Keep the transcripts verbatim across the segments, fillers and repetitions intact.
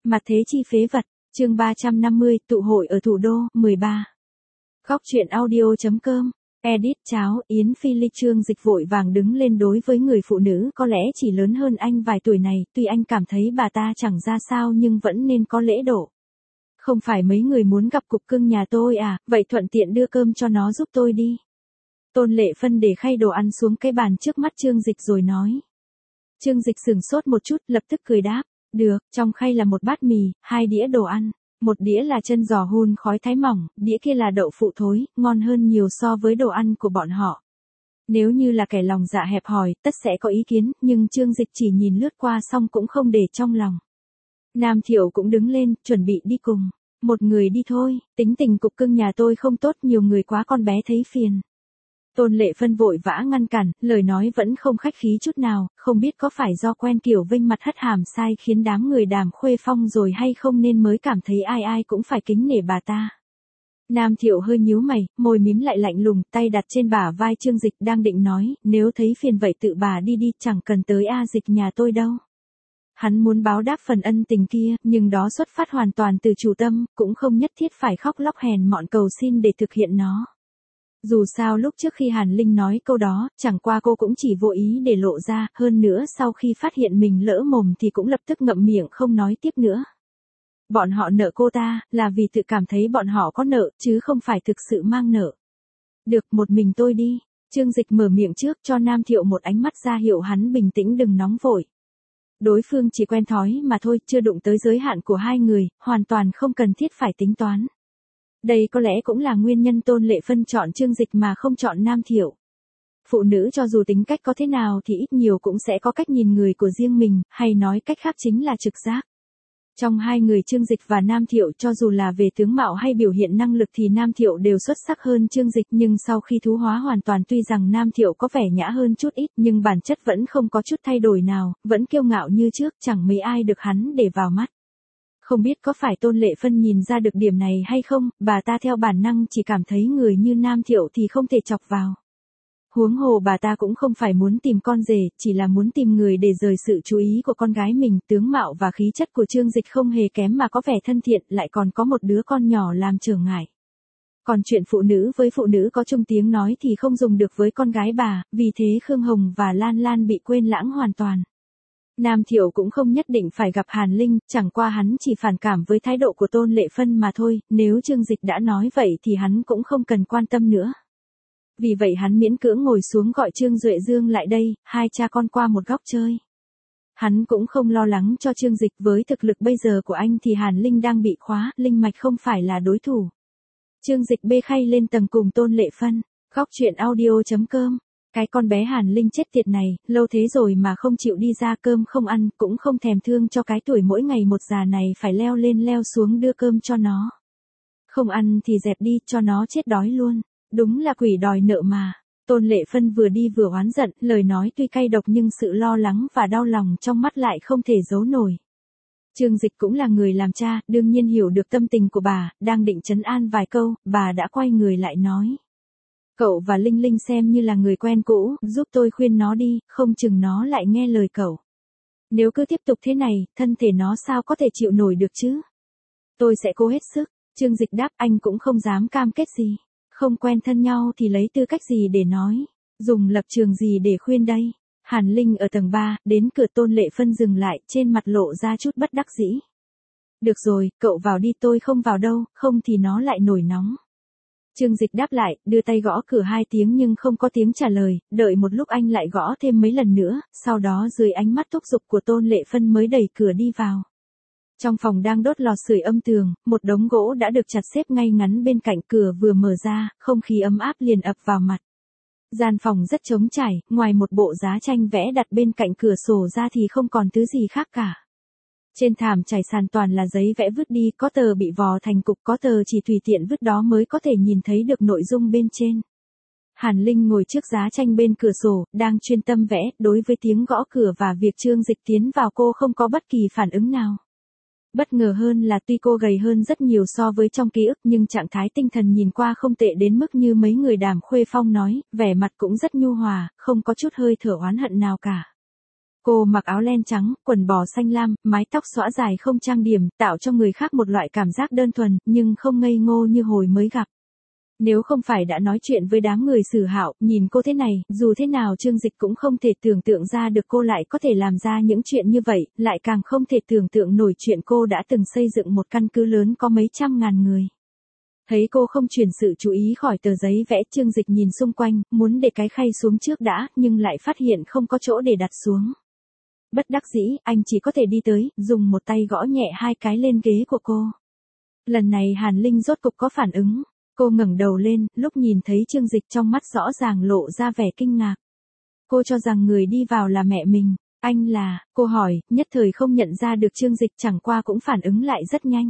Mặt thế chi phế vật, chương ba trăm năm mươi, tụ hội ở thủ đô, mười ba. Góc truyện audio.com, edit cháo, Yến Phi Ly. Trương Dịch vội vàng đứng lên đối với người phụ nữ có lẽ chỉ lớn hơn anh vài tuổi này, tuy anh cảm thấy bà ta chẳng ra sao nhưng vẫn nên có lễ độ. Không phải mấy người muốn gặp cục cưng nhà tôi à, vậy thuận tiện đưa cơm cho nó giúp tôi đi. Tôn Lệ Phân để khay đồ ăn xuống cái bàn trước mắt Trương Dịch rồi nói. Trương Dịch sửng sốt một chút, lập tức cười đáp. Được, trong khay là một bát mì, hai đĩa đồ ăn, một đĩa là chân giò hun khói thái mỏng, đĩa kia là đậu phụ thối, ngon hơn nhiều so với đồ ăn của bọn họ. Nếu như là kẻ lòng dạ hẹp hòi, tất sẽ có ý kiến, nhưng Trương Dịch chỉ nhìn lướt qua xong cũng không để trong lòng. Nam Thiệu cũng đứng lên, chuẩn bị đi cùng. Một người đi thôi, tính tình cục cưng nhà tôi không tốt, nhiều người quá con bé thấy phiền. Tôn Lệ Phân vội vã ngăn cản, lời nói vẫn không khách khí chút nào, không biết có phải do quen kiểu vênh mặt hất hàm sai khiến đám người Đàm Khuê Phong rồi hay không nên mới cảm thấy ai ai cũng phải kính nể bà ta. Nam Thiệu hơi nhíu mày, môi mím lại lạnh lùng, tay đặt trên bả vai Trương Dịch đang định nói, nếu thấy phiền vậy tự bà đi đi, chẳng cần tới A Dịch nhà tôi đâu. Hắn muốn báo đáp phần ân tình kia, nhưng đó xuất phát hoàn toàn từ chủ tâm, cũng không nhất thiết phải khóc lóc hèn mọn cầu xin để thực hiện nó. Dù sao lúc trước khi Hàn Linh nói câu đó, chẳng qua cô cũng chỉ vô ý để lộ ra, hơn nữa sau khi phát hiện mình lỡ mồm thì cũng lập tức ngậm miệng không nói tiếp nữa. Bọn họ nợ cô ta, là vì tự cảm thấy bọn họ có nợ, chứ không phải thực sự mang nợ. Được, một mình tôi đi. Trương Dịch mở miệng trước cho Nam Thiệu một ánh mắt ra hiệu hắn bình tĩnh đừng nóng vội. Đối phương chỉ quen thói mà thôi, chưa đụng tới giới hạn của hai người, hoàn toàn không cần thiết phải tính toán. Đây có lẽ cũng là nguyên nhân Tôn Lệ Phân chọn Trương Dịch mà không chọn Nam Thiệu. Phụ nữ cho dù tính cách có thế nào thì ít nhiều cũng sẽ có cách nhìn người của riêng mình, hay nói cách khác chính là trực giác. Trong hai người Trương Dịch và Nam Thiệu cho dù là về tướng mạo hay biểu hiện năng lực thì Nam Thiệu đều xuất sắc hơn Trương Dịch, nhưng sau khi thú hóa hoàn toàn tuy rằng Nam Thiệu có vẻ nhã hơn chút ít nhưng bản chất vẫn không có chút thay đổi nào, vẫn kiêu ngạo như trước, chẳng mấy ai được hắn để vào mắt. Không biết có phải Tôn Lệ Phân nhìn ra được điểm này hay không, bà ta theo bản năng chỉ cảm thấy người như Nam Thiệu thì không thể chọc vào. Huống hồ bà ta cũng không phải muốn tìm con rể, chỉ là muốn tìm người để rời sự chú ý của con gái mình. Tướng mạo và khí chất của Trương Dịch không hề kém mà có vẻ thân thiện, lại còn có một đứa con nhỏ làm trở ngại. Còn chuyện phụ nữ với phụ nữ có chung tiếng nói thì không dùng được với con gái bà, vì thế Khương Hồng và Lan Lan bị quên lãng hoàn toàn. Nam Thiệu cũng không nhất định phải gặp Hàn Linh, chẳng qua hắn chỉ phản cảm với thái độ của Tôn Lệ Phân mà thôi, nếu Trương Dịch đã nói vậy thì hắn cũng không cần quan tâm nữa. Vì vậy hắn miễn cưỡng ngồi xuống gọi Trương Duệ Dương lại đây, hai cha con qua một góc chơi. Hắn cũng không lo lắng cho Trương Dịch, với thực lực bây giờ của anh thì Hàn Linh đang bị khóa, linh mạch không phải là đối thủ. Trương Dịch bê khay lên tầng cùng Tôn Lệ Phân, góc truyện audio.com. Cái con bé Hàn Linh chết tiệt này, lâu thế rồi mà không chịu đi ra, cơm không ăn, cũng không thèm thương cho cái tuổi mỗi ngày một già này phải leo lên leo xuống đưa cơm cho nó. Không ăn thì dẹp đi, cho nó chết đói luôn. Đúng là quỷ đòi nợ mà. Tôn Lệ Phân vừa đi vừa oán giận, lời nói tuy cay độc nhưng sự lo lắng và đau lòng trong mắt lại không thể giấu nổi. Trương Dịch cũng là người làm cha, đương nhiên hiểu được tâm tình của bà, đang định trấn an vài câu, bà đã quay người lại nói. Cậu và Linh Linh xem như là người quen cũ, giúp tôi khuyên nó đi, không chừng nó lại nghe lời cậu. Nếu cứ tiếp tục thế này, thân thể nó sao có thể chịu nổi được chứ? Tôi sẽ cố hết sức. Trương Dịch đáp, anh cũng không dám cam kết gì. Không quen thân nhau thì lấy tư cách gì để nói, dùng lập trường gì để khuyên đây. Hàn Linh ở tầng ba, đến cửa Tôn Lệ Phân dừng lại, trên mặt lộ ra chút bất đắc dĩ. Được rồi, cậu vào đi, tôi không vào đâu, không thì nó lại nổi nóng. Trương Dịch đáp lại, đưa tay gõ cửa hai tiếng nhưng không có tiếng trả lời, đợi một lúc anh lại gõ thêm mấy lần nữa, sau đó dưới ánh mắt thúc giục của Tôn Lệ Phân mới đẩy cửa đi vào. Trong phòng đang đốt lò sưởi âm tường, một đống gỗ đã được chặt xếp ngay ngắn bên cạnh cửa vừa mở ra, không khí ấm áp liền ập vào mặt. Gian phòng rất trống trải, ngoài một bộ giá tranh vẽ đặt bên cạnh cửa sổ ra thì không còn thứ gì khác cả. Trên thảm trải sàn toàn là giấy vẽ vứt đi, có tờ bị vò thành cục, có tờ chỉ tùy tiện vứt đó mới có thể nhìn thấy được nội dung bên trên. Hàn Linh ngồi trước giá tranh bên cửa sổ, đang chuyên tâm vẽ, đối với tiếng gõ cửa và việc Trương Dịch tiến vào cô không có bất kỳ phản ứng nào. Bất ngờ hơn là tuy cô gầy hơn rất nhiều so với trong ký ức nhưng trạng thái tinh thần nhìn qua không tệ đến mức như mấy người Đàm Khuê Phong nói, vẻ mặt cũng rất nhu hòa, không có chút hơi thở oán hận nào cả. Cô mặc áo len trắng, quần bò xanh lam, mái tóc xõa dài không trang điểm, tạo cho người khác một loại cảm giác đơn thuần, nhưng không ngây ngô như hồi mới gặp. Nếu không phải đã nói chuyện với đám người Sử Hạo, nhìn cô thế này, dù thế nào Trương Dịch cũng không thể tưởng tượng ra được cô lại có thể làm ra những chuyện như vậy, lại càng không thể tưởng tượng nổi chuyện cô đã từng xây dựng một căn cứ lớn có mấy trăm ngàn người. Thấy cô không chuyển sự chú ý khỏi tờ giấy vẽ, Trương Dịch nhìn xung quanh, muốn để cái khay xuống trước đã, nhưng lại phát hiện không có chỗ để đặt xuống. Bất đắc dĩ, anh chỉ có thể đi tới, dùng một tay gõ nhẹ hai cái lên ghế của cô. Lần này Hàn Linh rốt cục có phản ứng. Cô ngẩng đầu lên, lúc nhìn thấy Trương Dịch trong mắt rõ ràng lộ ra vẻ kinh ngạc. Cô cho rằng người đi vào là mẹ mình. Anh là, cô hỏi, nhất thời không nhận ra được Trương Dịch, chẳng qua cũng phản ứng lại rất nhanh.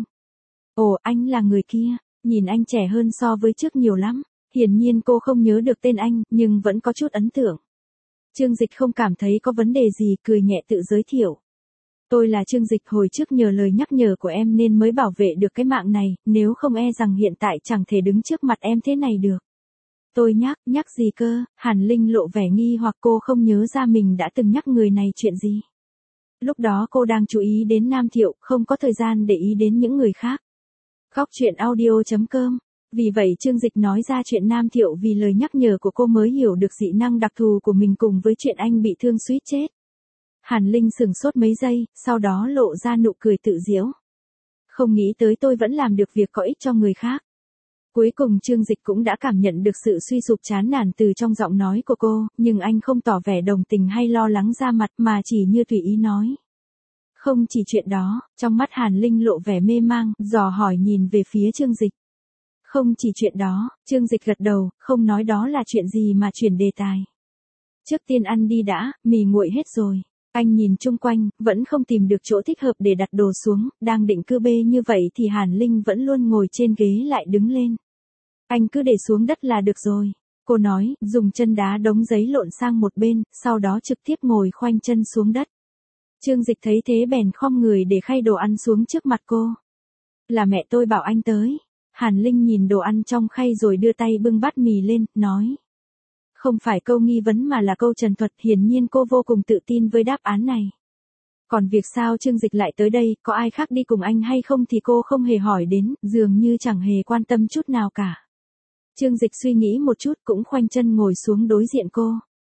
Ồ, anh là người kia, nhìn anh trẻ hơn so với trước nhiều lắm. Hiển nhiên cô không nhớ được tên anh, nhưng vẫn có chút ấn tượng. Trương Dịch không cảm thấy có vấn đề gì, cười nhẹ tự giới thiệu. Tôi là Trương Dịch, hồi trước nhờ lời nhắc nhở của em nên mới bảo vệ được cái mạng này, nếu không e rằng hiện tại chẳng thể đứng trước mặt em thế này được. Tôi nhắc, nhắc gì cơ? Hàn Linh lộ vẻ nghi hoặc, cô không nhớ ra mình đã từng nhắc người này chuyện gì. Lúc đó cô đang chú ý đến Nam Thiệu, không có thời gian để ý đến những người khác. Góc truyện audio chấm com. Vì vậy Trương Dịch nói ra chuyện Nam Thiệu vì lời nhắc nhở của cô mới hiểu được dị năng đặc thù của mình cùng với chuyện anh bị thương suýt chết. Hàn Linh sửng sốt mấy giây, sau đó lộ ra nụ cười tự giễu. Không nghĩ tới tôi vẫn làm được việc có ích cho người khác. Cuối cùng Trương Dịch cũng đã cảm nhận được sự suy sụp chán nản từ trong giọng nói của cô, nhưng anh không tỏ vẻ đồng tình hay lo lắng ra mặt mà chỉ như tùy ý nói. Không chỉ chuyện đó, trong mắt Hàn Linh lộ vẻ mê mang, dò hỏi nhìn về phía Trương Dịch. Không chỉ chuyện đó, Trương Dịch gật đầu, không nói đó là chuyện gì mà chuyển đề tài. Trước tiên ăn đi đã, mì nguội hết rồi. Anh nhìn chung quanh, vẫn không tìm được chỗ thích hợp để đặt đồ xuống, đang định cư bê như vậy thì Hàn Linh vẫn luôn ngồi trên ghế lại đứng lên. Anh cứ để xuống đất là được rồi. Cô nói, dùng chân đá đống giấy lộn sang một bên, sau đó trực tiếp ngồi khoanh chân xuống đất. Trương Dịch thấy thế bèn khom người để khay đồ ăn xuống trước mặt cô. Là mẹ tôi bảo anh tới. Hàn Linh nhìn đồ ăn trong khay rồi đưa tay bưng bát mì lên, nói. Không phải câu nghi vấn mà là câu trần thuật, hiển nhiên cô vô cùng tự tin với đáp án này. Còn việc sao Trương Dịch lại tới đây, có ai khác đi cùng anh hay không thì cô không hề hỏi đến, dường như chẳng hề quan tâm chút nào cả. Trương Dịch suy nghĩ một chút cũng khoanh chân ngồi xuống đối diện cô.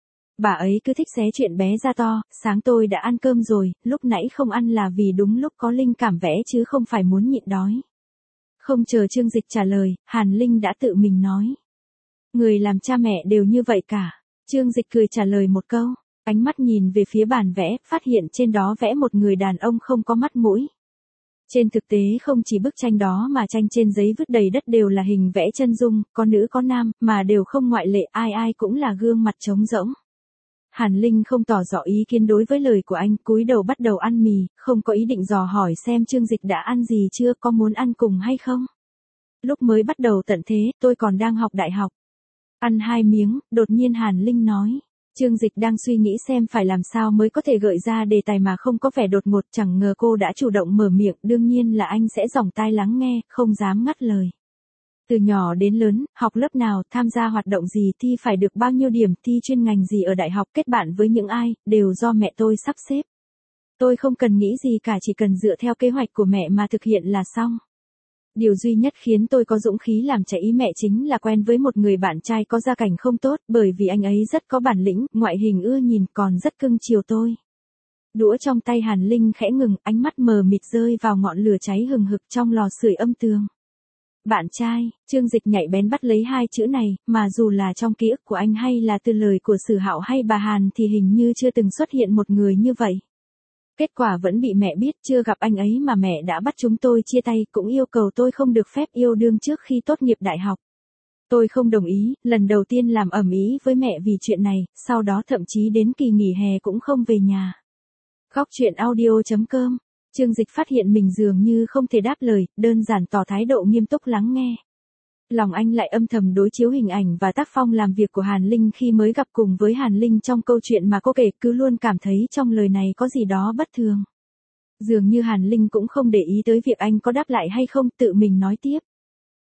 Bà ấy cứ thích xé chuyện bé ra to, sáng tôi đã ăn cơm rồi, lúc nãy không ăn là vì đúng lúc có linh cảm vẽ chứ không phải muốn nhịn đói. Không chờ Trương Dịch trả lời, Hàn Linh đã tự mình nói. Người làm cha mẹ đều như vậy cả. Trương Dịch cười trả lời một câu, ánh mắt nhìn về phía bàn vẽ, phát hiện trên đó vẽ một người đàn ông không có mắt mũi. Trên thực tế không chỉ bức tranh đó mà tranh trên giấy vứt đầy đất đều là hình vẽ chân dung, có nữ có nam, mà đều không ngoại lệ, ai ai cũng là gương mặt trống rỗng. Hàn Linh không tỏ rõ ý kiến đối với lời của anh, cúi đầu bắt đầu ăn mì, không có ý định dò hỏi xem Trương Dịch đã ăn gì chưa, có muốn ăn cùng hay không. Lúc mới bắt đầu tận thế, tôi còn đang học đại học. Ăn hai miếng, đột nhiên Hàn Linh nói. Trương Dịch đang suy nghĩ xem phải làm sao mới có thể gợi ra đề tài mà không có vẻ đột ngột, chẳng ngờ cô đã chủ động mở miệng, đương nhiên là anh sẽ dòng tai lắng nghe, không dám ngắt lời. Từ nhỏ đến lớn, học lớp nào, tham gia hoạt động gì, thi phải được bao nhiêu điểm, thi chuyên ngành gì ở đại học, kết bạn với những ai, đều do mẹ tôi sắp xếp. Tôi không cần nghĩ gì cả, chỉ cần dựa theo kế hoạch của mẹ mà thực hiện là xong. Điều duy nhất khiến tôi có dũng khí làm trái ý mẹ chính là quen với một người bạn trai có gia cảnh không tốt, bởi vì anh ấy rất có bản lĩnh, ngoại hình ưa nhìn, còn rất cưng chiều tôi. Đũa trong tay Hàn Linh khẽ ngừng, ánh mắt mờ mịt rơi vào ngọn lửa cháy hừng hực trong lò sưởi âm tường. Bạn trai, Trương Dịch nhạy bén bắt lấy hai chữ này, mà dù là trong ký ức của anh hay là từ lời của Sử Hạo hay bà Hàn thì hình như chưa từng xuất hiện một người như vậy. Kết quả vẫn bị mẹ biết, chưa gặp anh ấy mà mẹ đã bắt chúng tôi chia tay, cũng yêu cầu tôi không được phép yêu đương trước khi tốt nghiệp đại học. Tôi không đồng ý, lần đầu tiên làm ầm ĩ với mẹ vì chuyện này, sau đó thậm chí đến kỳ nghỉ hè cũng không về nhà. Góc truyện audio chấm com. Trương Dịch phát hiện mình dường như không thể đáp lời, đơn giản tỏ thái độ nghiêm túc lắng nghe. Lòng anh lại âm thầm đối chiếu hình ảnh và tác phong làm việc của Hàn Linh khi mới gặp cùng với Hàn Linh trong câu chuyện mà cô kể, cứ luôn cảm thấy trong lời này có gì đó bất thường. Dường như Hàn Linh cũng không để ý tới việc anh có đáp lại hay không, tự mình nói tiếp.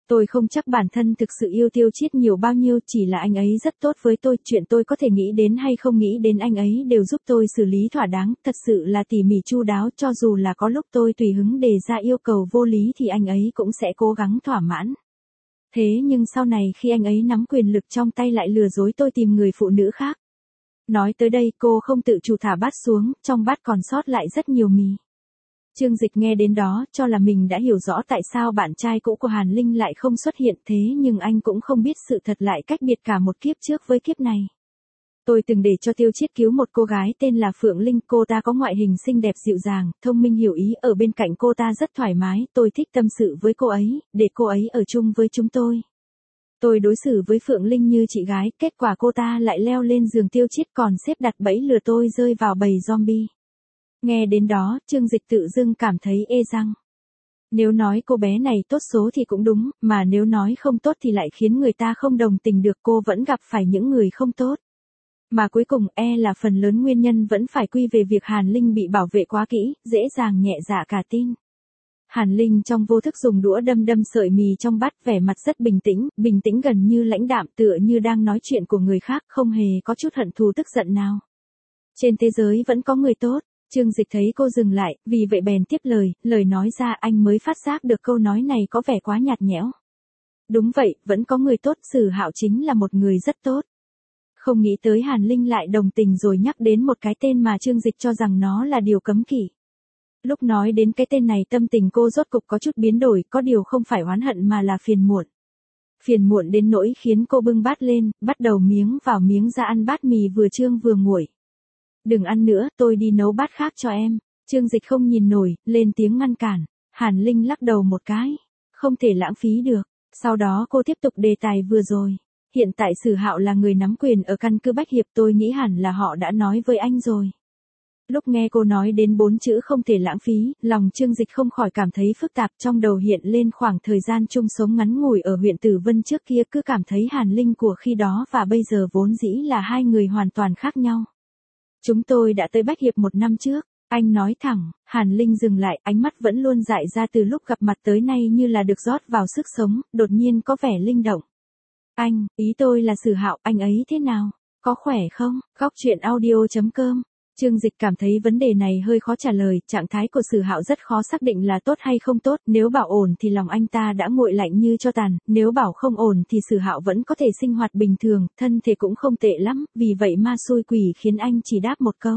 Tôi không chắc bản thân thực sự yêu Tiêu Chiết nhiều bao nhiêu, chỉ là anh ấy rất tốt với tôi, chuyện tôi có thể nghĩ đến hay không nghĩ đến anh ấy đều giúp tôi xử lý thỏa đáng, thật sự là tỉ mỉ chu đáo, cho dù là có lúc tôi tùy hứng đề ra yêu cầu vô lý thì anh ấy cũng sẽ cố gắng thỏa mãn. Thế nhưng sau này khi anh ấy nắm quyền lực trong tay lại lừa dối tôi tìm người phụ nữ khác. Nói tới đây cô không tự chủ thả bát xuống, trong bát còn sót lại rất nhiều mì. Trương Dịch nghe đến đó, cho là mình đã hiểu rõ tại sao bạn trai cũ của Hàn Linh lại không xuất hiện, thế nhưng anh cũng không biết sự thật lại cách biệt cả một kiếp trước với kiếp này. Tôi từng để cho Tiêu Chiết cứu một cô gái tên là Phượng Linh, cô ta có ngoại hình xinh đẹp dịu dàng, thông minh hiểu ý, ở bên cạnh cô ta rất thoải mái, tôi thích tâm sự với cô ấy, để cô ấy ở chung với chúng tôi. Tôi đối xử với Phượng Linh như chị gái, kết quả cô ta lại leo lên giường Tiêu Chiết còn xếp đặt bẫy lừa tôi rơi vào bầy zombie. Nghe đến đó, Trương Dịch tự dưng cảm thấy ê răng. Nếu nói cô bé này tốt số thì cũng đúng, mà nếu nói không tốt thì lại khiến người ta không đồng tình được, cô vẫn gặp phải những người không tốt. Mà cuối cùng e là phần lớn nguyên nhân vẫn phải quy về việc Hàn Linh bị bảo vệ quá kỹ, dễ dàng nhẹ dạ cả tin. Hàn Linh trong vô thức dùng đũa đâm đâm sợi mì trong bát, vẻ mặt rất bình tĩnh, bình tĩnh gần như lãnh đạm, tựa như đang nói chuyện của người khác, không hề có chút hận thù tức giận nào. Trên thế giới vẫn có người tốt. Trương Dịch thấy cô dừng lại, vì vậy bèn tiếp lời, lời nói ra anh mới phát giác được câu nói này có vẻ quá nhạt nhẽo. Đúng vậy, vẫn có người tốt, Sử Hạo chính là một người rất tốt. Không nghĩ tới Hàn Linh lại đồng tình rồi nhắc đến một cái tên mà Trương Dịch cho rằng nó là điều cấm kỵ. Lúc nói đến cái tên này tâm tình cô rốt cục có chút biến đổi, có điều không phải oán hận mà là phiền muộn. Phiền muộn đến nỗi khiến cô bưng bát lên, bắt đầu miếng vào miếng ra ăn bát mì vừa trương vừa nguội. Đừng ăn nữa, tôi đi nấu bát khác cho em. Trương Dịch không nhìn nổi, lên tiếng ngăn cản. Hàn Linh lắc đầu một cái. Không thể lãng phí được. Sau đó cô tiếp tục đề tài vừa rồi. Hiện tại Sử Hạo là người nắm quyền ở căn cứ Bách Hiệp, tôi nghĩ hẳn là họ đã nói với anh rồi. Lúc nghe cô nói đến bốn chữ không thể lãng phí, lòng Trương Dịch không khỏi cảm thấy phức tạp, trong đầu hiện lên khoảng thời gian chung sống ngắn ngủi ở huyện Tử Vân trước kia, cứ cảm thấy Hàn Linh của khi đó và bây giờ vốn dĩ là hai người hoàn toàn khác nhau. Chúng tôi đã tới Bách Hiệp một năm trước, anh nói thẳng. Hàn Linh dừng lại, ánh mắt vẫn luôn dại ra từ lúc gặp mặt tới nay như là được rót vào sức sống, đột nhiên có vẻ linh động. Anh, ý tôi là Sử Hạo, anh ấy thế nào? Có khỏe không? Góc truyện audio chấm com. Trương Dịch cảm thấy vấn đề này hơi khó trả lời, trạng thái của Sử Hạo rất khó xác định là tốt hay không tốt, nếu bảo ổn thì lòng anh ta đã nguội lạnh như tro tàn, nếu bảo không ổn thì Sử Hạo vẫn có thể sinh hoạt bình thường, thân thể cũng không tệ lắm, vì vậy ma xui quỷ khiến anh chỉ đáp một câu.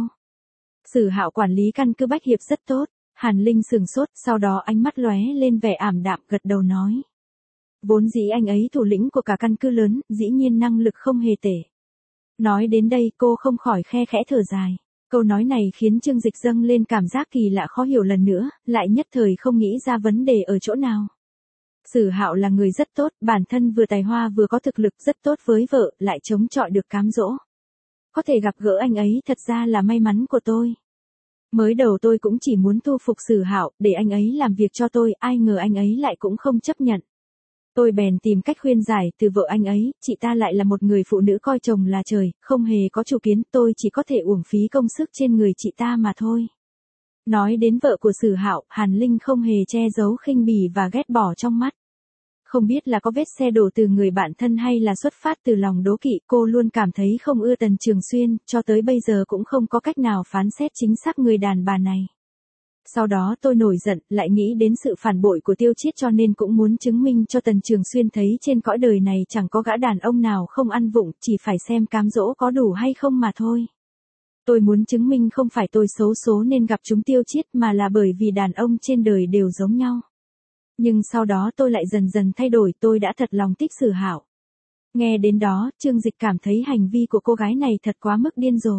Sử Hạo quản lý căn cứ Bách Hiệp rất tốt. Hàn Linh sừng sốt, sau đó ánh mắt lóe lên vẻ ảm đạm, gật đầu nói. Vốn dĩ anh ấy thủ lĩnh của cả căn cứ lớn, dĩ nhiên năng lực không hề tệ. Nói đến đây cô không khỏi khe khẽ thở dài. Câu nói này khiến Trương Dịch dâng lên cảm giác kỳ lạ khó hiểu lần nữa, lại nhất thời không nghĩ ra vấn đề ở chỗ nào. Sử Hạo là người rất tốt, bản thân vừa tài hoa vừa có thực lực, rất tốt với vợ, lại chống chọi được cám dỗ. Có thể gặp gỡ anh ấy thật ra là may mắn của tôi. Mới đầu tôi cũng chỉ muốn thu phục Sử Hạo, để anh ấy làm việc cho tôi, ai ngờ anh ấy lại cũng không chấp nhận. Tôi bèn tìm cách khuyên giải từ vợ anh ấy, chị ta lại là một người phụ nữ coi chồng là trời, không hề có chủ kiến, tôi chỉ có thể uổng phí công sức trên người chị ta mà thôi. Nói đến vợ của Sử Hạo, Hàn Linh không hề che giấu khinh bỉ và ghét bỏ trong mắt. Không biết là có vết xe đổ từ người bạn thân hay là xuất phát từ lòng đố kỵ, cô luôn cảm thấy không ưa Tần Trường Xuyên, cho tới bây giờ cũng không có cách nào phán xét chính xác người đàn bà này. Sau đó tôi nổi giận, lại nghĩ đến sự phản bội của Tiêu Chiết cho nên cũng muốn chứng minh cho Tần Trường Xuyên thấy trên cõi đời này chẳng có gã đàn ông nào không ăn vụng, chỉ phải xem cám dỗ có đủ hay không mà thôi. Tôi muốn chứng minh không phải tôi xấu số nên gặp chúng Tiêu Chiết mà là bởi vì đàn ông trên đời đều giống nhau. Nhưng sau đó tôi lại dần dần thay đổi, tôi đã thật lòng thích Sử Hạo. Nghe đến đó, Trương Dịch cảm thấy hành vi của cô gái này thật quá mức điên rồ.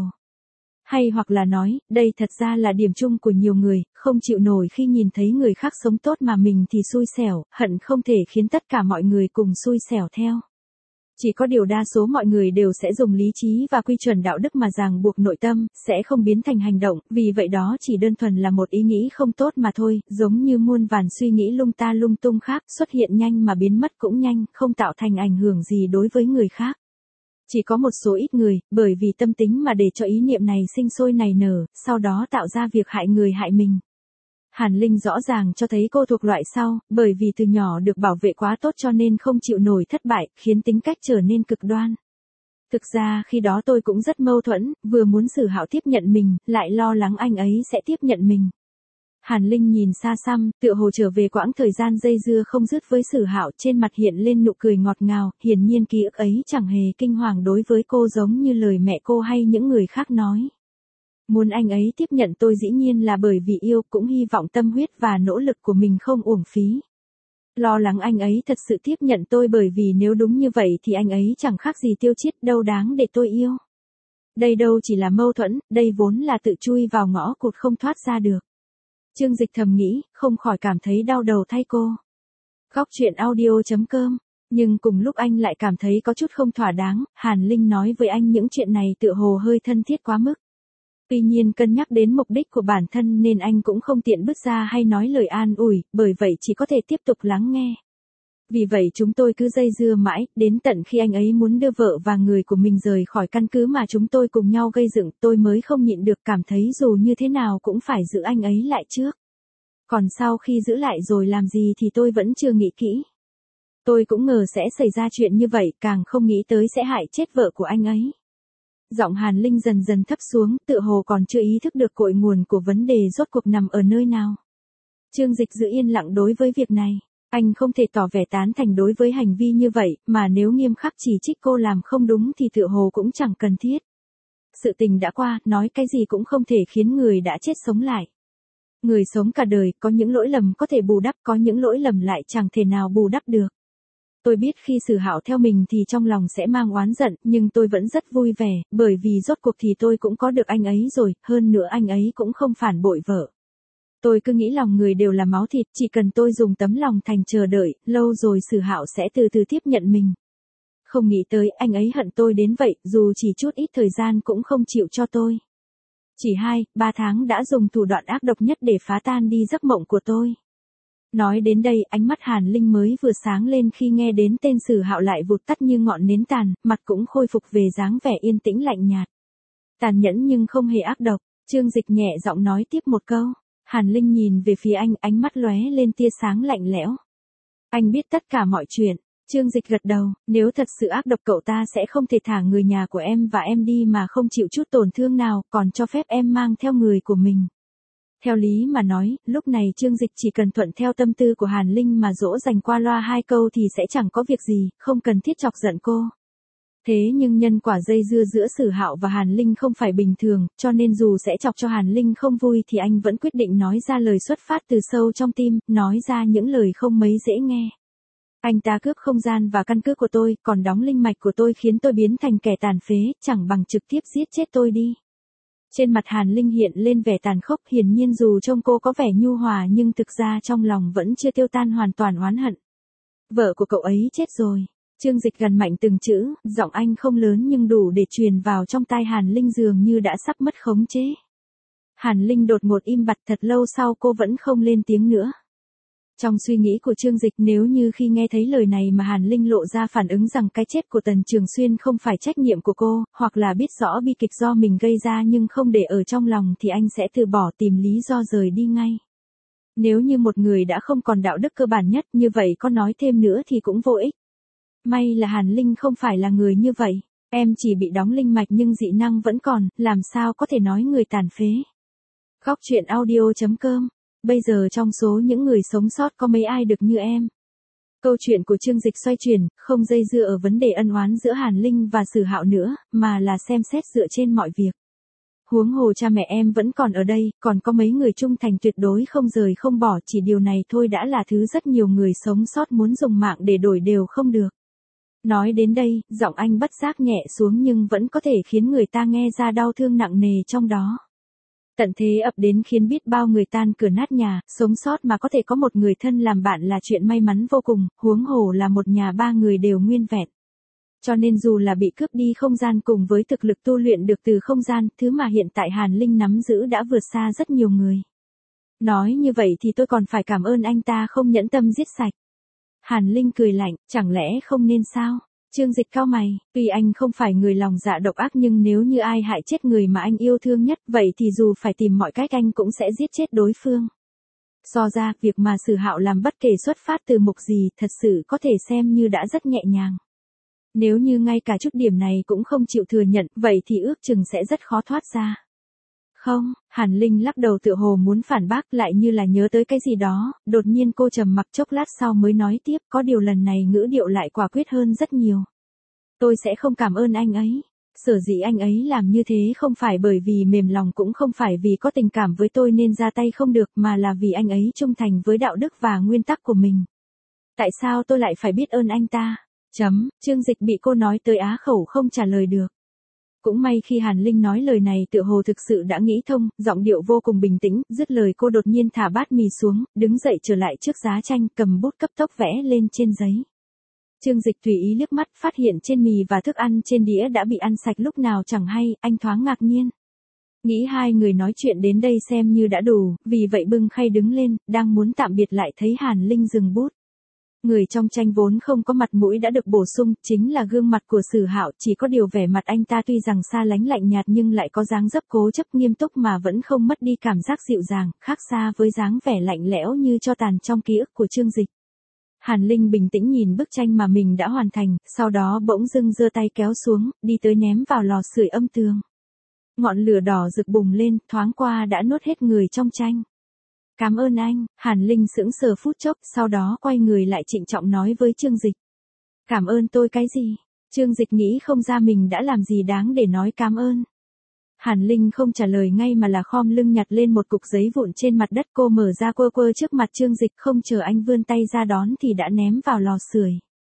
Hay hoặc là nói, đây thật ra là điểm chung của nhiều người, không chịu nổi khi nhìn thấy người khác sống tốt mà mình thì xui xẻo, hận không thể khiến tất cả mọi người cùng xui xẻo theo. Chỉ có điều đa số mọi người đều sẽ dùng lý trí và quy chuẩn đạo đức mà ràng buộc nội tâm, sẽ không biến thành hành động, vì vậy đó chỉ đơn thuần là một ý nghĩ không tốt mà thôi, giống như muôn vàn suy nghĩ lung ta lung tung khác, xuất hiện nhanh mà biến mất cũng nhanh, không tạo thành ảnh hưởng gì đối với người khác. Chỉ có một số ít người, bởi vì tâm tính mà để cho ý niệm này sinh sôi nảy nở, sau đó tạo ra việc hại người hại mình. Hàn Linh rõ ràng cho thấy cô thuộc loại sau, bởi vì từ nhỏ được bảo vệ quá tốt cho nên không chịu nổi thất bại, khiến tính cách trở nên cực đoan. Thực ra khi đó tôi cũng rất mâu thuẫn, vừa muốn Sử Hạo tiếp nhận mình, lại lo lắng anh ấy sẽ tiếp nhận mình. Hàn Linh nhìn xa xăm, tựa hồ trở về quãng thời gian dây dưa không dứt với Sử Hạo, trên mặt hiện lên nụ cười ngọt ngào, hiển nhiên ký ức ấy chẳng hề kinh hoàng đối với cô giống như lời mẹ cô hay những người khác nói. Muốn anh ấy tiếp nhận tôi dĩ nhiên là bởi vì yêu, cũng hy vọng tâm huyết và nỗ lực của mình không uổng phí. Lo lắng anh ấy thật sự tiếp nhận tôi bởi vì nếu đúng như vậy thì anh ấy chẳng khác gì Tiêu Chiết, đâu đáng để tôi yêu. Đây đâu chỉ là mâu thuẫn, đây vốn là tự chui vào ngõ cụt không thoát ra được. Chương Dịch thầm nghĩ, không khỏi cảm thấy đau đầu thay cô. Góc truyện audio chấm com. Nhưng cùng lúc anh lại cảm thấy có chút không thỏa đáng, Hàn Linh nói với anh những chuyện này tựa hồ hơi thân thiết quá mức. Tuy nhiên cân nhắc đến mục đích của bản thân nên anh cũng không tiện bước ra hay nói lời an ủi, bởi vậy chỉ có thể tiếp tục lắng nghe. Vì vậy chúng tôi cứ dây dưa mãi, đến tận khi anh ấy muốn đưa vợ và người của mình rời khỏi căn cứ mà chúng tôi cùng nhau gây dựng, tôi mới không nhịn được cảm thấy dù như thế nào cũng phải giữ anh ấy lại trước. Còn sau khi giữ lại rồi làm gì thì tôi vẫn chưa nghĩ kỹ. Tôi cũng ngờ sẽ xảy ra chuyện như vậy, càng không nghĩ tới sẽ hại chết vợ của anh ấy. Giọng Hàn Linh dần dần thấp xuống, tựa hồ còn chưa ý thức được cội nguồn của vấn đề rốt cuộc nằm ở nơi nào. Chương Dịch giữ yên lặng đối với việc này. Anh không thể tỏ vẻ tán thành đối với hành vi như vậy, mà nếu nghiêm khắc chỉ trích cô làm không đúng thì tựa hồ cũng chẳng cần thiết. Sự tình đã qua, nói cái gì cũng không thể khiến người đã chết sống lại. Người sống cả đời, có những lỗi lầm có thể bù đắp, có những lỗi lầm lại chẳng thể nào bù đắp được. Tôi biết khi Sử Hạo theo mình thì trong lòng sẽ mang oán giận, nhưng tôi vẫn rất vui vẻ, bởi vì rốt cuộc thì tôi cũng có được anh ấy rồi, hơn nữa anh ấy cũng không phản bội vợ. Tôi cứ nghĩ lòng người đều là máu thịt, chỉ cần tôi dùng tấm lòng thành chờ đợi, lâu rồi Sử Hạo sẽ từ từ tiếp nhận mình. Không nghĩ tới anh ấy hận tôi đến vậy, dù chỉ chút ít thời gian cũng không chịu cho tôi. Chỉ hai, ba tháng đã dùng thủ đoạn ác độc nhất để phá tan đi giấc mộng của tôi. Nói đến đây, ánh mắt Hàn Linh mới vừa sáng lên khi nghe đến tên Sử Hạo lại vụt tắt như ngọn nến tàn, mặt cũng khôi phục về dáng vẻ yên tĩnh lạnh nhạt. Tàn nhẫn nhưng không hề ác độc, Chương Dịch nhẹ giọng nói tiếp một câu. Hàn Linh nhìn về phía anh, ánh mắt lóe lên tia sáng lạnh lẽo. Anh biết tất cả mọi chuyện. Chương Dịch gật đầu, nếu thật sự ác độc cậu ta sẽ không thể thả người nhà của em và em đi mà không chịu chút tổn thương nào, còn cho phép em mang theo người của mình. Theo lý mà nói, lúc này Chương Dịch chỉ cần thuận theo tâm tư của Hàn Linh mà dỗ dành qua loa hai câu thì sẽ chẳng có việc gì, không cần thiết chọc giận cô. Thế nhưng nhân quả dây dưa giữa Sử Hạo và Hàn Linh không phải bình thường, cho nên dù sẽ chọc cho Hàn Linh không vui thì anh vẫn quyết định nói ra lời xuất phát từ sâu trong tim, nói ra những lời không mấy dễ nghe. Anh ta cướp không gian và căn cứ của tôi, còn đóng linh mạch của tôi khiến tôi biến thành kẻ tàn phế, chẳng bằng trực tiếp giết chết tôi đi. Trên mặt Hàn Linh hiện lên vẻ tàn khốc, hiển nhiên dù trông cô có vẻ nhu hòa nhưng thực ra trong lòng vẫn chưa tiêu tan hoàn toàn oán hận. Vợ của cậu ấy chết rồi. Chương Dịch gằn mạnh từng chữ, giọng anh không lớn nhưng đủ để truyền vào trong tai Hàn Linh dường như đã sắp mất khống chế. Hàn Linh đột ngột im bặt, thật lâu sau cô vẫn không lên tiếng nữa. Trong suy nghĩ của Chương Dịch, nếu như khi nghe thấy lời này mà Hàn Linh lộ ra phản ứng rằng cái chết của Tần Trường Xuyên không phải trách nhiệm của cô, hoặc là biết rõ bi kịch do mình gây ra nhưng không để ở trong lòng thì anh sẽ từ bỏ, tìm lý do rời đi ngay. Nếu như một người đã không còn đạo đức cơ bản nhất, như vậy có nói thêm nữa thì cũng vô ích. May là Hàn Linh không phải là người như vậy. Em chỉ bị đóng linh mạch nhưng dị năng vẫn còn, làm sao có thể nói người tàn phế. Góc truyện audio chấm com. Bây giờ trong số những người sống sót có mấy ai được như em. Câu chuyện của Chương Dịch xoay chuyển, không dây dưa ở vấn đề ân oán giữa Hàn Linh và Sử Hạo nữa, mà là xem xét dựa trên mọi việc. Huống hồ cha mẹ em vẫn còn ở đây, còn có mấy người trung thành tuyệt đối không rời không bỏ, chỉ điều này thôi đã là thứ rất nhiều người sống sót muốn dùng mạng để đổi đều không được. Nói đến đây, giọng anh bất giác nhẹ xuống nhưng vẫn có thể khiến người ta nghe ra đau thương nặng nề trong đó. Tận thế ập đến khiến biết bao người tan cửa nát nhà, sống sót mà có thể có một người thân làm bạn là chuyện may mắn vô cùng, huống hồ là một nhà ba người đều nguyên vẹn. Cho nên dù là bị cướp đi không gian cùng với thực lực tu luyện được từ không gian, thứ mà hiện tại Hàn Linh nắm giữ đã vượt xa rất nhiều người. Nói như vậy thì tôi còn phải cảm ơn anh ta không nhẫn tâm giết sạch. Hàn Linh cười lạnh, chẳng lẽ không nên sao? Chương Dịch cau mày, tuy anh không phải người lòng dạ độc ác nhưng nếu như ai hại chết người mà anh yêu thương nhất, vậy thì dù phải tìm mọi cách anh cũng sẽ giết chết đối phương. So ra, việc mà Sử Hạo làm bất kể xuất phát từ mục gì, thật sự có thể xem như đã rất nhẹ nhàng. Nếu như ngay cả chút điểm này cũng không chịu thừa nhận, vậy thì ước chừng sẽ rất khó thoát ra. Không, Hàn Linh lắc đầu tựa hồ muốn phản bác, lại như là nhớ tới cái gì đó, đột nhiên cô trầm mặc chốc lát sau mới nói tiếp, có điều lần này ngữ điệu lại quả quyết hơn rất nhiều. Tôi sẽ không cảm ơn anh ấy. Sở dĩ anh ấy làm như thế không phải bởi vì mềm lòng, cũng không phải vì có tình cảm với tôi nên ra tay không được, mà là vì anh ấy trung thành với đạo đức và nguyên tắc của mình. Tại sao tôi lại phải biết ơn anh ta? Chấm, Trương Dịch bị cô nói tới á khẩu không trả lời được. Cũng may khi Hàn Linh nói lời này tựa hồ thực sự đã nghĩ thông, giọng điệu vô cùng bình tĩnh, dứt lời cô đột nhiên thả bát mì xuống, đứng dậy trở lại trước giá tranh, cầm bút cấp tốc vẽ lên trên giấy. Trương Dịch tùy ý liếc mắt, phát hiện trên mì và thức ăn trên đĩa đã bị ăn sạch lúc nào chẳng hay, anh thoáng ngạc nhiên. Nghĩ hai người nói chuyện đến đây xem như đã đủ, vì vậy bưng khay đứng lên, đang muốn tạm biệt lại thấy Hàn Linh dừng bút. Người trong tranh vốn không có mặt mũi đã được bổ sung, chính là gương mặt của Sử Hạo, chỉ có điều vẻ mặt anh ta tuy rằng xa lánh lạnh nhạt nhưng lại có dáng dấp cố chấp nghiêm túc mà vẫn không mất đi cảm giác dịu dàng, khác xa với dáng vẻ lạnh lẽo như tro tàn trong ký ức của Trương Dịch. Hàn Linh bình tĩnh nhìn bức tranh mà mình đã hoàn thành, sau đó bỗng dưng giơ tay kéo xuống, đi tới ném vào lò sưởi âm tường. Ngọn lửa đỏ rực bùng lên, thoáng qua đã nuốt hết người trong tranh. Cảm ơn anh, Hàn Linh sững sờ phút chốc, sau đó quay người lại trịnh trọng nói với Trương Dịch. Cảm ơn tôi cái gì? Trương Dịch nghĩ không ra mình đã làm gì đáng để nói cảm ơn. Hàn Linh không trả lời ngay mà là khom lưng nhặt lên một cục giấy vụn trên mặt đất, cô mở ra quơ quơ trước mặt Trương Dịch, không chờ anh vươn tay ra đón thì đã ném vào lò sưởi.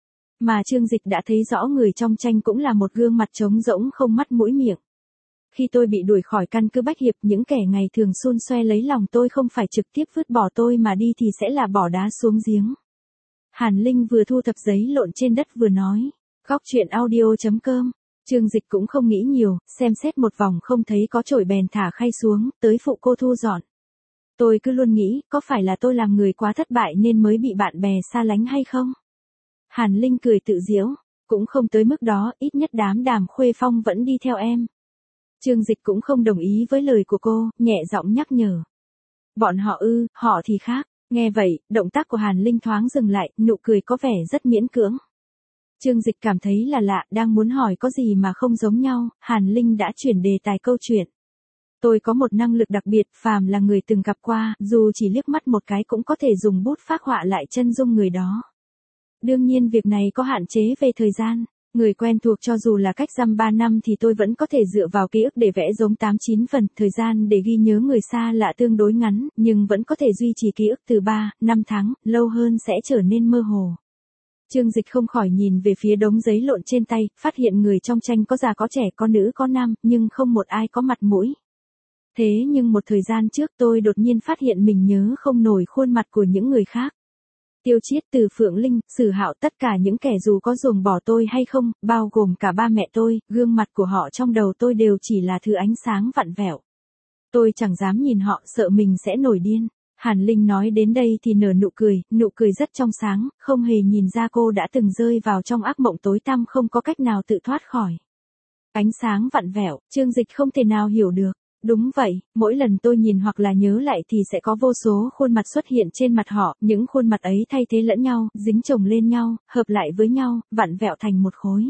Mà Trương Dịch đã thấy rõ người trong tranh cũng là một gương mặt trống rỗng không mắt mũi miệng. Khi tôi bị đuổi khỏi căn cứ Bách Hiệp, những kẻ ngày thường xun xoe lấy lòng tôi không phải trực tiếp vứt bỏ tôi mà đi thì sẽ là bỏ đá xuống giếng. Hàn Linh vừa thu thập giấy lộn trên đất vừa nói. Góc truyện audio chấm com. Trương Dịch cũng không nghĩ nhiều, xem xét một vòng không thấy có chổi bèn thả khay xuống, tới phụ cô thu dọn. Tôi cứ luôn nghĩ, có phải là tôi làm người quá thất bại nên mới bị bạn bè xa lánh hay không? Hàn Linh cười tự giễu, cũng không tới mức đó, ít nhất đám Đàm Khuê Phong vẫn đi theo em. Trương Dịch cũng không đồng ý với lời của cô, nhẹ giọng nhắc nhở. Bọn họ ư, họ thì khác. Nghe vậy, động tác của Hàn Linh thoáng dừng lại, nụ cười có vẻ rất miễn cưỡng. Trương Dịch cảm thấy là lạ, đang muốn hỏi có gì mà không giống nhau, Hàn Linh đã chuyển đề tài câu chuyện. Tôi có một năng lực đặc biệt, phàm là người từng gặp qua, dù chỉ liếc mắt một cái cũng có thể dùng bút phác họa lại chân dung người đó. Đương nhiên việc này có hạn chế về thời gian. Người quen thuộc cho dù là cách dăm ba năm thì tôi vẫn có thể dựa vào ký ức để vẽ giống tám chín phần, thời gian để ghi nhớ người xa lạ tương đối ngắn, nhưng vẫn có thể duy trì ký ức từ ba, năm tháng, lâu hơn sẽ trở nên mơ hồ. Trương Dịch không khỏi nhìn về phía đống giấy lộn trên tay, phát hiện người trong tranh có già có trẻ, có nữ có nam, nhưng không một ai có mặt mũi. Thế nhưng một thời gian trước tôi đột nhiên phát hiện mình nhớ không nổi khuôn mặt của những người khác. Tiêu Chiết, Từ Phượng Linh, Sử Hạo, tất cả những kẻ dù có ruồng bỏ tôi hay không, bao gồm cả ba mẹ tôi, gương mặt của họ trong đầu tôi đều chỉ là thứ ánh sáng vặn vẹo. Tôi chẳng dám nhìn họ, sợ mình sẽ nổi điên. Hàn Linh nói đến đây thì nở nụ cười, nụ cười rất trong sáng, không hề nhìn ra cô đã từng rơi vào trong ác mộng tối tăm không có cách nào tự thoát khỏi. Ánh sáng vặn vẹo, Trương Dịch không thể nào hiểu được. Đúng vậy, mỗi lần tôi nhìn hoặc là nhớ lại thì sẽ có vô số khuôn mặt xuất hiện trên mặt họ, những khuôn mặt ấy thay thế lẫn nhau, dính chồng lên nhau, hợp lại với nhau, vặn vẹo thành một khối.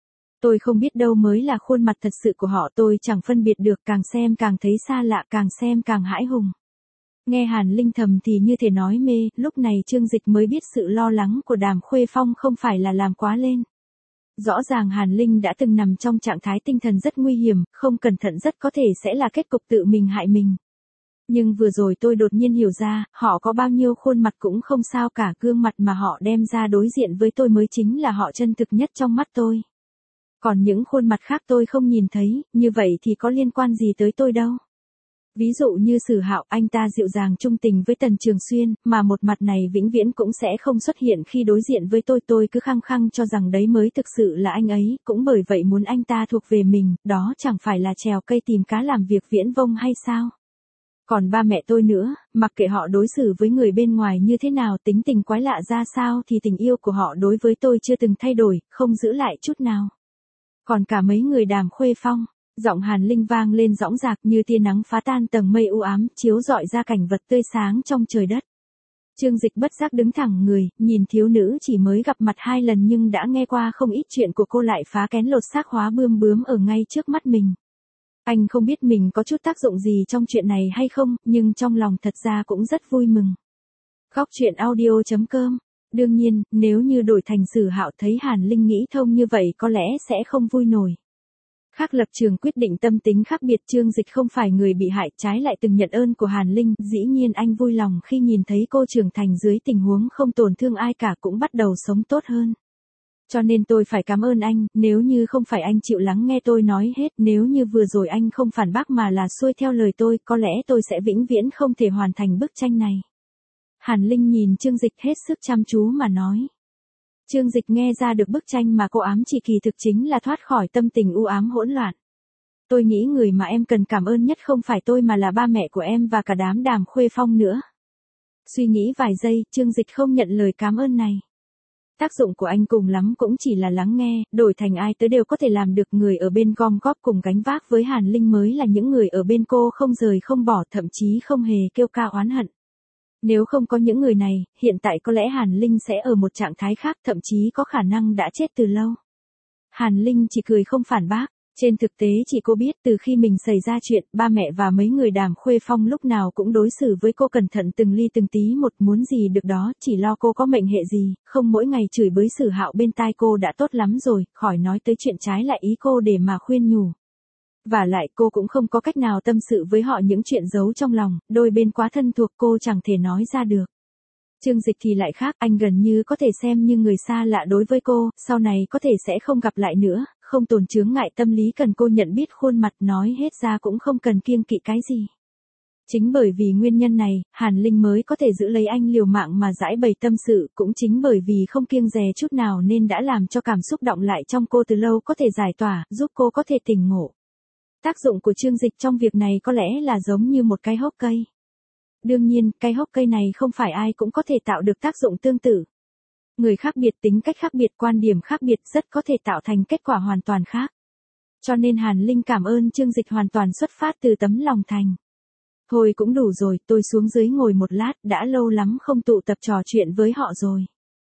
Tôi không biết đâu mới là khuôn mặt thật sự của họ, tôi chẳng phân biệt được, càng xem càng thấy xa lạ, càng xem càng hãi hùng. Nghe Hàn Linh thầm thì như thể nói mê, lúc này Trương Dịch mới biết sự lo lắng của Đàm Khuê Phong không phải là làm quá lên. Rõ ràng Hàn Linh đã từng nằm trong trạng thái tinh thần rất nguy hiểm, không cẩn thận rất có thể sẽ là kết cục tự mình hại mình. Nhưng vừa rồi tôi đột nhiên hiểu ra, họ có bao nhiêu khuôn mặt cũng không sao cả, gương mặt mà họ đem ra đối diện với tôi mới chính là họ chân thực nhất trong mắt tôi. Còn những khuôn mặt khác tôi không nhìn thấy, như vậy thì có liên quan gì tới tôi đâu. Ví dụ như Sử Hạo, anh ta dịu dàng trung tình với Tần Trường Xuyên, mà một mặt này vĩnh viễn cũng sẽ không xuất hiện khi đối diện với tôi, tôi cứ khăng khăng cho rằng đấy mới thực sự là anh ấy, cũng bởi vậy muốn anh ta thuộc về mình, đó chẳng phải là trèo cây tìm cá làm việc viễn vông hay sao? Còn ba mẹ tôi nữa, mặc kệ họ đối xử với người bên ngoài như thế nào, tính tình quái lạ ra sao thì tình yêu của họ đối với tôi chưa từng thay đổi, không giữ lại chút nào. Còn cả mấy người Đàm Khuê Phong. Giọng Hàn Linh vang lên dõng dạc như tia nắng phá tan tầng mây u ám, chiếu rọi ra cảnh vật tươi sáng trong trời đất. Trương Dịch bất giác đứng thẳng người, nhìn thiếu nữ chỉ mới gặp mặt hai lần nhưng đã nghe qua không ít chuyện của cô lại phá kén lột xác hóa bươm bướm ở ngay trước mắt mình. Anh không biết mình có chút tác dụng gì trong chuyện này hay không, nhưng trong lòng thật ra cũng rất vui mừng. Góc truyện audio chấm com. Đương nhiên, nếu như đổi thành Sử Hạo thấy Hàn Linh nghĩ thông như vậy có lẽ sẽ không vui nổi. Khác lập trường quyết định tâm tính khác biệt, Trương Dịch không phải người bị hại, trái lại từng nhận ơn của Hàn Linh, dĩ nhiên anh vui lòng khi nhìn thấy cô trưởng thành dưới tình huống không tổn thương ai cả cũng bắt đầu sống tốt hơn. Cho nên tôi phải cảm ơn anh, nếu như không phải anh chịu lắng nghe tôi nói hết, nếu như vừa rồi anh không phản bác mà là xuôi theo lời tôi, có lẽ tôi sẽ vĩnh viễn không thể hoàn thành bức tranh này. Hàn Linh nhìn Trương Dịch hết sức chăm chú mà nói. Trương Dịch nghe ra được bức tranh mà cô ám chỉ kỳ thực chính là thoát khỏi tâm tình u ám hỗn loạn. Tôi nghĩ người mà em cần cảm ơn nhất không phải tôi mà là ba mẹ của em và cả đám Đàm Khuê Phong nữa. Suy nghĩ vài giây, Trương Dịch không nhận lời cảm ơn này. Tác dụng của anh cùng lắm cũng chỉ là lắng nghe, đổi thành ai tới đều có thể làm được, người ở bên gom góp cùng gánh vác với Hàn Linh mới là những người ở bên cô không rời không bỏ, thậm chí không hề kêu ca oán hận. Nếu không có những người này, hiện tại có lẽ Hàn Linh sẽ ở một trạng thái khác, thậm chí có khả năng đã chết từ lâu. Hàn Linh chỉ cười không phản bác. Trên thực tế chỉ cô biết từ khi mình xảy ra chuyện, ba mẹ và mấy người Đàm Khuê Phong lúc nào cũng đối xử với cô cẩn thận từng ly từng tí một, muốn gì được đó, chỉ lo cô có mệnh hệ gì, không mỗi ngày chửi bới Sử Hạo bên tai cô đã tốt lắm rồi, khỏi nói tới chuyện trái lại ý cô để mà khuyên nhủ. Và lại cô cũng không có cách nào tâm sự với họ những chuyện giấu trong lòng, đôi bên quá thân thuộc cô chẳng thể nói ra được. Trương Dịch thì lại khác, anh gần như có thể xem như người xa lạ đối với cô, sau này có thể sẽ không gặp lại nữa, không tồn chướng ngại tâm lý cần cô nhận biết khuôn mặt, nói hết ra cũng không cần kiêng kỵ cái gì. Chính bởi vì nguyên nhân này, Hàn Linh mới có thể giữ lấy anh liều mạng mà giải bày tâm sự, cũng chính bởi vì không kiêng dè chút nào nên đã làm cho cảm xúc đọng lại trong cô từ lâu có thể giải tỏa, giúp cô có thể tỉnh ngộ. Tác dụng của Trương Dịch trong việc này có lẽ là giống như một cái hốc cây. Đương nhiên, cái hốc cây này không phải ai cũng có thể tạo được tác dụng tương tự. Người khác biệt, tính cách khác biệt, quan điểm khác biệt rất có thể tạo thành kết quả hoàn toàn khác. Cho nên Hàn Linh cảm ơn Trương Dịch hoàn toàn xuất phát từ tấm lòng thành. Thôi cũng đủ rồi, tôi xuống dưới ngồi một lát, đã lâu lắm không tụ tập trò chuyện với họ rồi.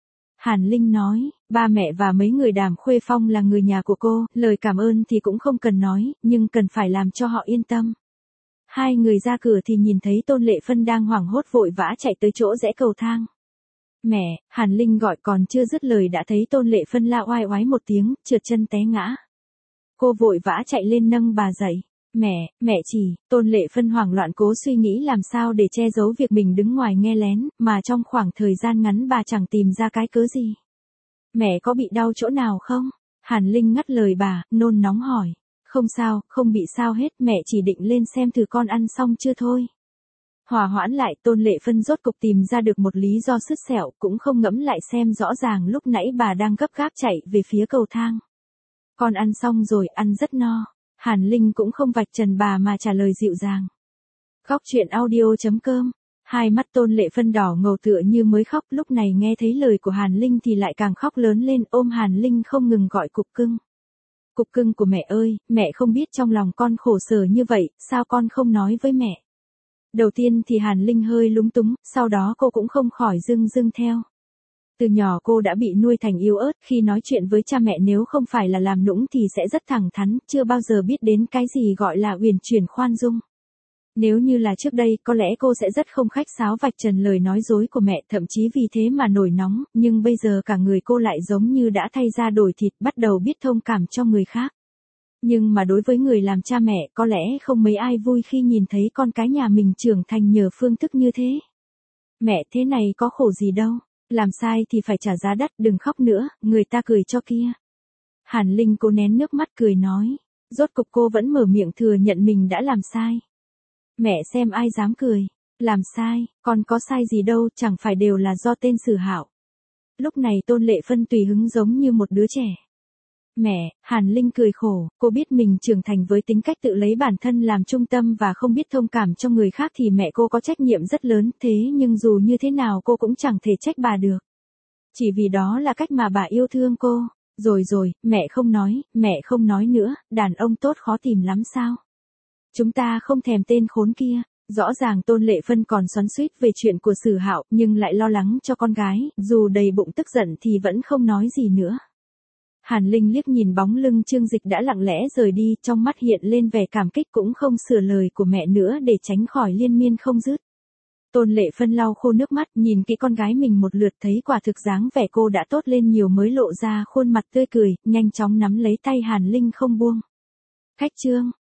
Hàn Linh nói, ba mẹ và mấy người Đàm Khuê Phong là người nhà của cô, lời cảm ơn thì cũng không cần nói, nhưng cần phải làm cho họ yên tâm. Hai người ra cửa thì nhìn thấy Tôn Lệ Phân đang hoảng hốt vội vã chạy tới chỗ rẽ cầu thang. Mẹ, Hàn Linh gọi còn chưa dứt lời đã thấy Tôn Lệ Phân la oai oái một tiếng, trượt chân té ngã. Cô vội vã chạy lên nâng bà dậy. Mẹ, mẹ chỉ, Tôn Lệ Phân hoảng loạn cố suy nghĩ làm sao để che giấu việc mình đứng ngoài nghe lén, mà trong khoảng thời gian ngắn bà chẳng tìm ra cái cớ gì. Mẹ có bị đau chỗ nào không? Hàn Linh ngắt lời bà, nôn nóng hỏi. Không sao, không bị sao hết, mẹ chỉ định lên xem thử con ăn xong chưa thôi. Hòa hoãn lại, Tôn Lệ Phân rốt cục tìm ra được một lý do sứt sẹo, cũng không ngẫm lại xem rõ ràng lúc nãy bà đang gấp gáp chạy về phía cầu thang. Con ăn xong rồi, ăn rất no. Hàn Linh cũng không vạch trần bà mà trả lời dịu dàng. Góc truyện audio chấm com. Hai mắt Tôn Lệ Phân đỏ ngầu tựa như mới khóc, lúc này nghe thấy lời của Hàn Linh thì lại càng khóc lớn lên, ôm Hàn Linh không ngừng gọi cục cưng. Cục cưng của mẹ ơi, mẹ không biết trong lòng con khổ sở như vậy, sao con không nói với mẹ? Đầu tiên thì Hàn Linh hơi lúng túng, sau đó cô cũng không khỏi dưng dưng theo. Từ nhỏ cô đã bị nuôi thành yếu ớt, khi nói chuyện với cha mẹ nếu không phải là làm nũng thì sẽ rất thẳng thắn, chưa bao giờ biết đến cái gì gọi là uyển chuyển khoan dung. Nếu như là trước đây, có lẽ cô sẽ rất không khách sáo vạch trần lời nói dối của mẹ, thậm chí vì thế mà nổi nóng, nhưng bây giờ cả người cô lại giống như đã thay da đổi thịt, bắt đầu biết thông cảm cho người khác. Nhưng mà đối với người làm cha mẹ, có lẽ không mấy ai vui khi nhìn thấy con cái nhà mình trưởng thành nhờ phương thức như thế. Mẹ, thế này có khổ gì đâu, làm sai thì phải trả giá đắt, đừng khóc nữa, người ta cười cho kia. Hàn Linh cố nén nước mắt cười nói, rốt cục cô vẫn mở miệng thừa nhận mình đã làm sai. Mẹ xem ai dám cười, làm sai, còn có sai gì đâu, chẳng phải đều là do tên Sử Hạo. Lúc này Tôn Lệ Phân tùy hứng giống như một đứa trẻ. Mẹ, Hàn Linh cười khổ, cô biết mình trưởng thành với tính cách tự lấy bản thân làm trung tâm và không biết thông cảm cho người khác thì mẹ cô có trách nhiệm rất lớn, thế nhưng dù như thế nào cô cũng chẳng thể trách bà được. Chỉ vì đó là cách mà bà yêu thương cô. Rồi rồi, mẹ không nói, mẹ không nói nữa, đàn ông tốt khó tìm lắm sao? Chúng ta không thèm tên khốn kia. Rõ ràng Tôn Lệ Phân còn xoắn xuýt về chuyện của Sử Hạo, nhưng lại lo lắng cho con gái, dù đầy bụng tức giận thì vẫn không nói gì nữa. Hàn Linh liếc nhìn bóng lưng Trương Dịch đã lặng lẽ rời đi, trong mắt hiện lên vẻ cảm kích cũng không sửa lời của mẹ nữa để tránh khỏi liên miên không dứt. Tôn Lệ Phân lau khô nước mắt, nhìn kỹ con gái mình một lượt thấy quả thực dáng vẻ cô đã tốt lên nhiều mới lộ ra khuôn mặt tươi cười, nhanh chóng nắm lấy tay Hàn Linh không buông. Khách Trương,